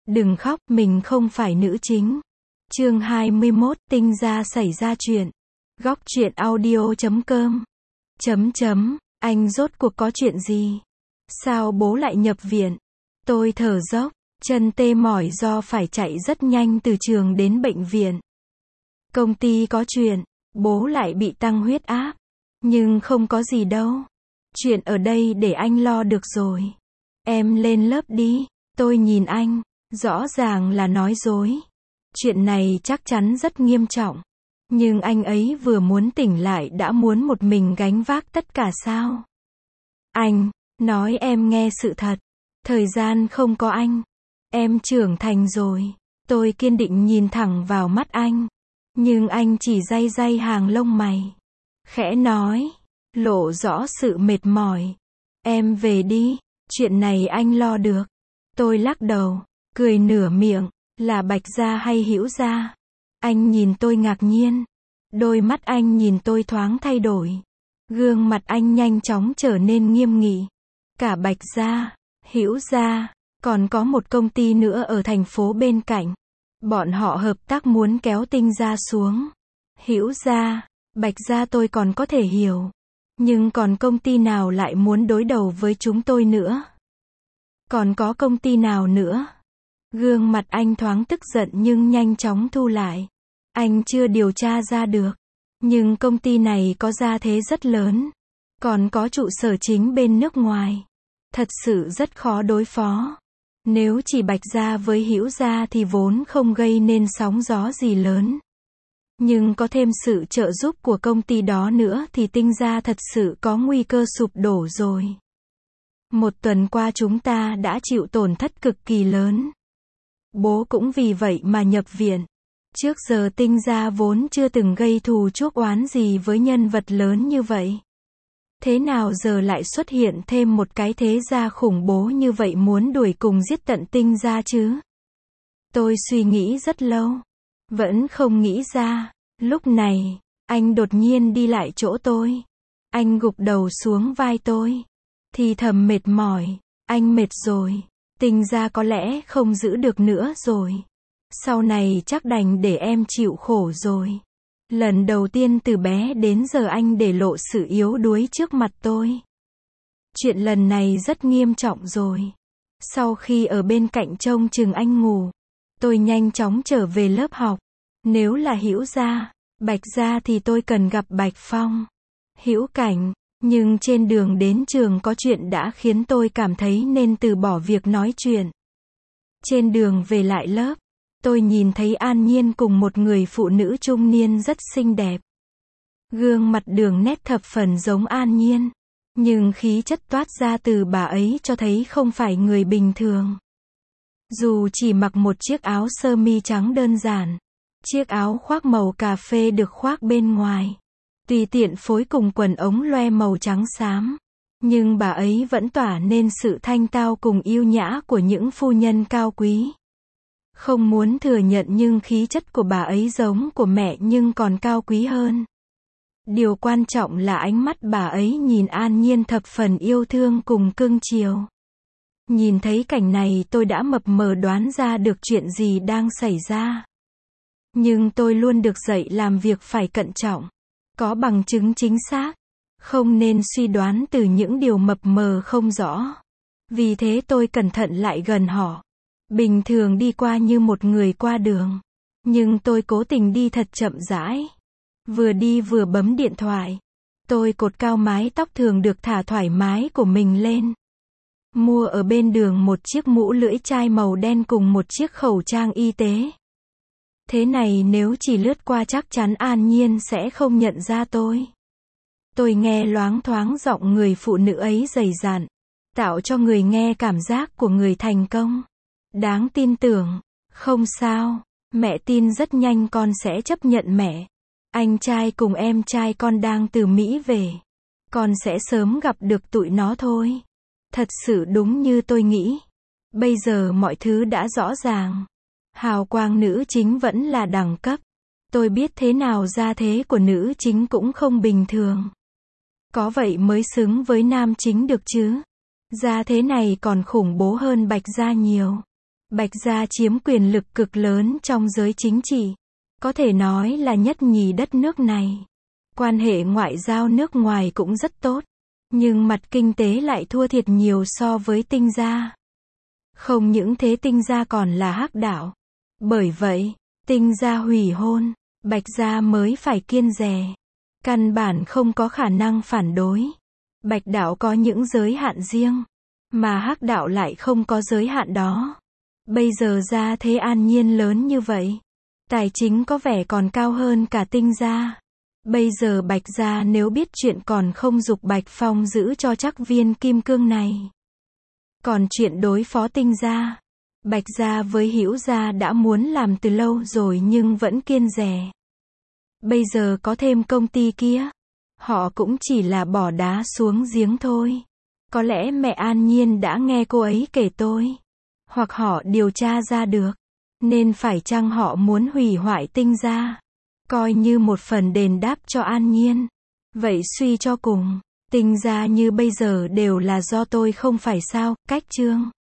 Đừng khóc, mình không phải nữ chính. Chương 21, Tinh Gia xảy ra chuyện. Góc truyện audio.com. Anh rốt cuộc có chuyện gì? Sao bố lại nhập viện? Tôi thở dốc, chân tê mỏi do phải chạy rất nhanh từ trường đến bệnh viện. Công ty có chuyện, bố lại bị tăng huyết áp. Nhưng không có gì đâu. Chuyện ở đây để anh lo được rồi. Em lên lớp đi. Tôi nhìn anh, rõ ràng là nói dối. Chuyện này chắc chắn rất nghiêm trọng. Nhưng anh ấy vừa muốn tỉnh lại đã muốn một mình gánh vác tất cả sao? Anh, nói em nghe sự thật. Thời gian không có anh. Em trưởng thành rồi. Tôi kiên định nhìn thẳng vào mắt anh. Nhưng anh chỉ day day hàng lông mày. Khẽ nói, lộ rõ sự mệt mỏi. Em về đi, chuyện này anh lo được. Tôi lắc đầu, cười nửa miệng, là Bạch Gia hay Hữu Gia? Anh nhìn tôi ngạc nhiên. Đôi mắt anh nhìn tôi thoáng thay đổi. Gương mặt anh nhanh chóng trở nên nghiêm nghị. Cả Bạch Gia, Hữu Gia, còn có một công ty nữa ở thành phố bên cạnh. Bọn họ hợp tác muốn kéo Tinh Gia xuống. Hữu Gia, Bạch Gia tôi còn có thể hiểu. Nhưng còn công ty nào lại muốn đối đầu với chúng tôi nữa? Còn có công ty nào nữa? Gương mặt anh thoáng tức giận nhưng nhanh chóng thu lại. Anh chưa điều tra ra được. Nhưng công ty này có gia thế rất lớn. Còn có trụ sở chính bên nước ngoài. Thật sự rất khó đối phó. Nếu chỉ Bạch Gia với Hữu Gia thì vốn không gây nên sóng gió gì lớn. Nhưng có thêm sự trợ giúp của công ty đó nữa thì Tinh Gia thật sự có nguy cơ sụp đổ rồi. Một tuần qua chúng ta đã chịu tổn thất cực kỳ lớn. Bố cũng vì vậy mà nhập viện. Trước giờ Tinh Gia vốn chưa từng gây thù chuốc oán gì với nhân vật lớn như vậy. Thế nào giờ lại xuất hiện thêm một cái thế gia khủng bố như vậy muốn đuổi cùng giết tận Tinh Gia chứ? Tôi suy nghĩ rất lâu. Vẫn không nghĩ ra. Lúc này, anh đột nhiên đi lại chỗ tôi. Anh gục đầu xuống vai tôi. Thì thầm mệt mỏi. Anh mệt rồi. Tinh Gia có lẽ không giữ được nữa rồi. Sau này chắc đành để em chịu khổ rồi. Lần đầu tiên từ bé đến giờ anh để lộ sự yếu đuối trước mặt tôi. Chuyện lần này rất nghiêm trọng rồi. Sau khi ở bên cạnh trông chừng anh ngủ, tôi nhanh chóng trở về lớp học. Nếu là Hữu Gia, Bạch Gia thì tôi cần gặp Bạch Phong, Hữu Cảnh. Nhưng trên đường đến trường có chuyện đã khiến tôi cảm thấy nên từ bỏ việc nói chuyện. Trên đường về lại lớp, tôi nhìn thấy An Nhiên cùng một người phụ nữ trung niên rất xinh đẹp. Gương mặt đường nét thập phần giống An Nhiên. Nhưng khí chất toát ra từ bà ấy cho thấy không phải người bình thường. Dù chỉ mặc một chiếc áo sơ mi trắng đơn giản, chiếc áo khoác màu cà phê được khoác bên ngoài, tùy tiện phối cùng quần ống loe màu trắng xám. Nhưng bà ấy vẫn tỏa nên sự thanh tao cùng yêu nhã của những phu nhân cao quý. Không muốn thừa nhận nhưng khí chất của bà ấy giống của mẹ nhưng còn cao quý hơn. Điều quan trọng là ánh mắt bà ấy nhìn An Nhiên thập phần yêu thương cùng cưng chiều. Nhìn thấy cảnh này tôi đã mập mờ đoán ra được chuyện gì đang xảy ra. Nhưng tôi luôn được dạy làm việc phải cẩn trọng. Có bằng chứng chính xác. Không nên suy đoán từ những điều mập mờ không rõ. Vì thế tôi cẩn thận lại gần họ. Bình thường đi qua như một người qua đường. Nhưng tôi cố tình đi thật chậm rãi. Vừa đi vừa bấm điện thoại. Tôi cột cao mái tóc thường được thả thoải mái của mình lên. Mua ở bên đường một chiếc mũ lưỡi chai màu đen cùng một chiếc khẩu trang y tế. Thế này nếu chỉ lướt qua chắc chắn An Nhiên sẽ không nhận ra tôi. Tôi nghe loáng thoáng giọng người phụ nữ ấy dày dặn, tạo cho người nghe cảm giác của người thành công. Đáng tin tưởng. Không sao, mẹ tin rất nhanh con sẽ chấp nhận mẹ. Anh trai cùng em trai con đang từ Mỹ về. Con sẽ sớm gặp được tụi nó thôi. Thật sự đúng như tôi nghĩ. Bây giờ mọi thứ đã rõ ràng. Hào quang nữ chính vẫn là đẳng cấp. Tôi biết thế nào gia thế của nữ chính cũng không bình thường. Có vậy mới xứng với nam chính được chứ. Gia thế này còn khủng bố hơn Bạch Gia nhiều. Bạch gia chiếm quyền lực cực lớn trong giới chính trị. Có thể nói là nhất nhì đất nước này. Quan hệ ngoại giao nước ngoài cũng rất tốt. Nhưng mặt kinh tế lại thua thiệt nhiều so với Tinh gia. Không những thế Tinh gia còn là hắc đạo. Bởi vậy, Tinh gia hủy hôn, Bạch gia mới phải kiêng dè. Căn bản không có khả năng phản đối. Bạch đạo có những giới hạn riêng, mà hắc đạo lại không có giới hạn đó. Bây giờ gia thế An Nhiên lớn như vậy. Tài chính có vẻ còn cao hơn cả Tinh gia. Bây giờ Bạch gia nếu biết chuyện còn không giục Bạch Phong giữ cho chắc viên kim cương này. Còn chuyện đối phó Tinh gia, Bạch gia với Hữu gia đã muốn làm từ lâu rồi nhưng vẫn kiêng dè. Bây giờ có thêm công ty kia, họ cũng chỉ là bỏ đá xuống giếng thôi. Có lẽ mẹ An Nhiên đã nghe cô ấy kể tôi, hoặc họ điều tra ra được, nên phải chăng họ muốn hủy hoại Tinh gia, coi như một phần đền đáp cho An Nhiên. Vậy suy cho cùng, Tinh gia như bây giờ đều là do tôi không phải sao, Cách Chương.